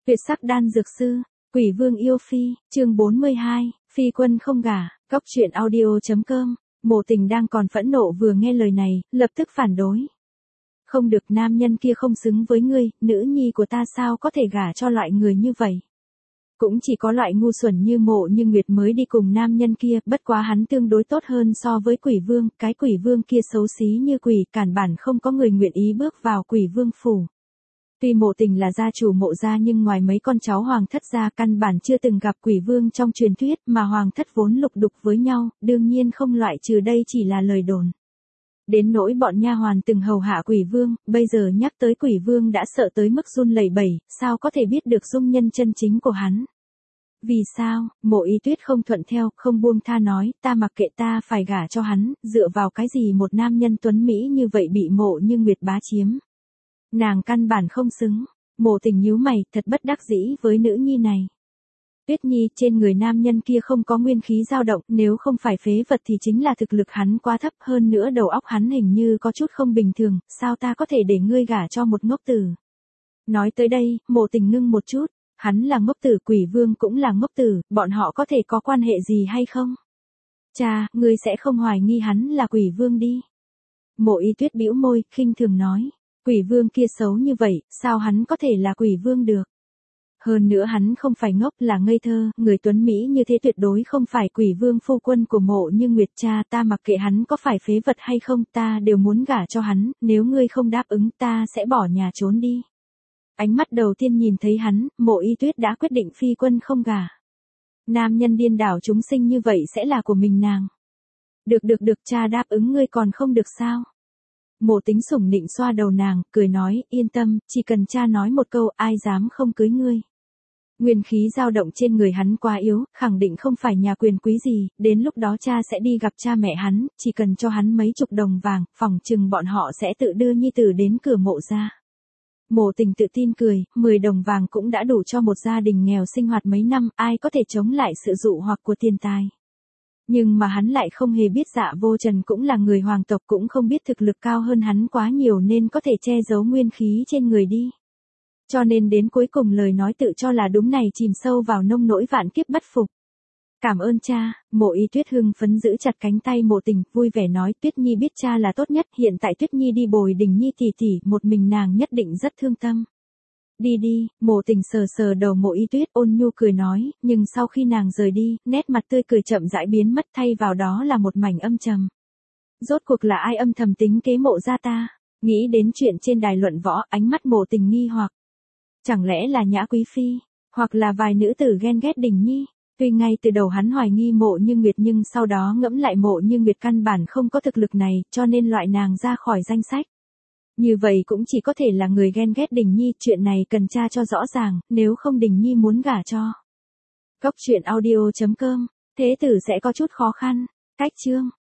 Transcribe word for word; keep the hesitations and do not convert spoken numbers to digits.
Tuyệt sắc đan dược sư, Quỷ Vương yêu phi, chương bốn mươi hai, phi quân không gả, Cóc truyện audio chấm com. Mộ Tình đang còn phẫn nộ vừa nghe lời này, lập tức phản đối. Không được, nam nhân kia không xứng với ngươi, nữ nhi của ta sao có thể gả cho loại người như vậy. Cũng chỉ có loại ngu xuẩn như Mộ Như Nguyệt mới đi cùng nam nhân kia, bất quá hắn tương đối tốt hơn so với Quỷ Vương, cái Quỷ Vương kia xấu xí như quỷ, cản bản không có người nguyện ý bước vào Quỷ Vương phủ. Tuy Mộ Tình là gia chủ Mộ gia nhưng ngoài mấy con cháu hoàng thất gia căn bản chưa từng gặp Quỷ Vương trong truyền thuyết, mà hoàng thất vốn lục đục với nhau, đương nhiên không loại trừ đây chỉ là lời đồn. Đến nỗi bọn nha hoàn từng hầu hạ Quỷ Vương, bây giờ nhắc tới Quỷ Vương đã sợ tới mức run lẩy bẩy, sao có thể biết được dung nhân chân chính của hắn. Vì sao? Mộ Y Tuyết không thuận theo, không buông tha nói, ta mặc kệ, ta phải gả cho hắn, dựa vào cái gì một nam nhân tuấn Mỹ như vậy bị Mộ Như Nguyệt bá chiếm. Nàng căn bản không xứng. Mộ Tình nhíu mày, thật bất đắc dĩ với nữ nhi này. Tuyết Nhi, trên người nam nhân kia không có nguyên khí dao động, nếu không phải phế vật thì chính là thực lực hắn quá thấp, hơn nữa đầu óc hắn hình như có chút không bình thường, sao ta có thể để ngươi gả cho một ngốc tử. Nói tới đây, Mộ Tình ngưng một chút, hắn là ngốc tử, Quỷ Vương cũng là ngốc tử, bọn họ có thể có quan hệ gì hay không? Cha, ngươi sẽ không hoài nghi hắn là Quỷ Vương đi. Mộ Y Tuyết bĩu môi, khinh thường nói. Quỷ Vương kia xấu như vậy, sao hắn có thể là Quỷ Vương được? Hơn nữa hắn không phải ngốc, là ngây thơ, người tuấn Mỹ như thế tuyệt đối không phải Quỷ Vương phu quân của Mộ Như Nguyệt. Cha, ta mặc kệ hắn có phải phế vật hay không, ta đều muốn gả cho hắn, nếu ngươi không đáp ứng ta sẽ bỏ nhà trốn đi. Ánh mắt đầu tiên nhìn thấy hắn, Mộ Y Tuyết đã quyết định phi quân không gả. Nam nhân điên đảo chúng sinh như vậy sẽ là của mình nàng. Được được được, cha đáp ứng ngươi còn không được sao? Mộ Tính sủng nịnh xoa đầu nàng, cười nói, yên tâm, chỉ cần cha nói một câu, ai dám không cưới ngươi. Nguyên khí dao động trên người hắn quá yếu, khẳng định không phải nhà quyền quý gì, đến lúc đó cha sẽ đi gặp cha mẹ hắn, chỉ cần cho hắn mấy chục đồng vàng, phỏng chừng bọn họ sẽ tự đưa nhi tử đến cửa Mộ gia. Mộ Tình tự tin cười, mười đồng vàng cũng đã đủ cho một gia đình nghèo sinh hoạt mấy năm, ai có thể chống lại sự dụ hoặc của tiền tài. Nhưng mà hắn lại không hề biết Dạ Vô Trần cũng là người hoàng tộc, cũng không biết thực lực cao hơn hắn quá nhiều nên có thể che giấu nguyên khí trên người đi. Cho nên đến cuối cùng lời nói tự cho là đúng này chìm sâu vào nông nỗi vạn kiếp bất phục. Cảm ơn cha. Mộ Y Tuyết hưng phấn giữ chặt cánh tay Mộ Tình, vui vẻ nói, Tuyết Nhi biết cha là tốt nhất, hiện tại Tuyết Nhi đi bồi Đình Nhi tỷ tỷ, một mình nàng nhất định rất thương tâm. Đi đi. Mộ Tình sờ sờ đầu Mộ Y Tuyết, ôn nhu cười nói, nhưng sau khi nàng rời đi, nét mặt tươi cười chậm rãi biến mất, thay vào đó là một mảnh âm trầm. Rốt cuộc là ai âm thầm tính kế Mộ gia ta? Nghĩ đến chuyện trên đài luận võ, ánh mắt Mộ Tình nghi hoặc. Chẳng lẽ là Nhã Quý Phi, hoặc là vài nữ tử ghen ghét Đình Nhi? Tuy ngay từ đầu hắn hoài nghi Mộ Như Nguyệt nhưng sau đó ngẫm lại Mộ Như Nguyệt căn bản không có thực lực này, cho nên loại nàng ra khỏi danh sách. Như vậy cũng chỉ có thể là người ghen ghét Đình Nhi, chuyện này cần tra cho rõ ràng, nếu không Đình Nhi muốn gả cho. Cóc truyện audio chấm com, thế tử sẽ có chút khó khăn. Cách chương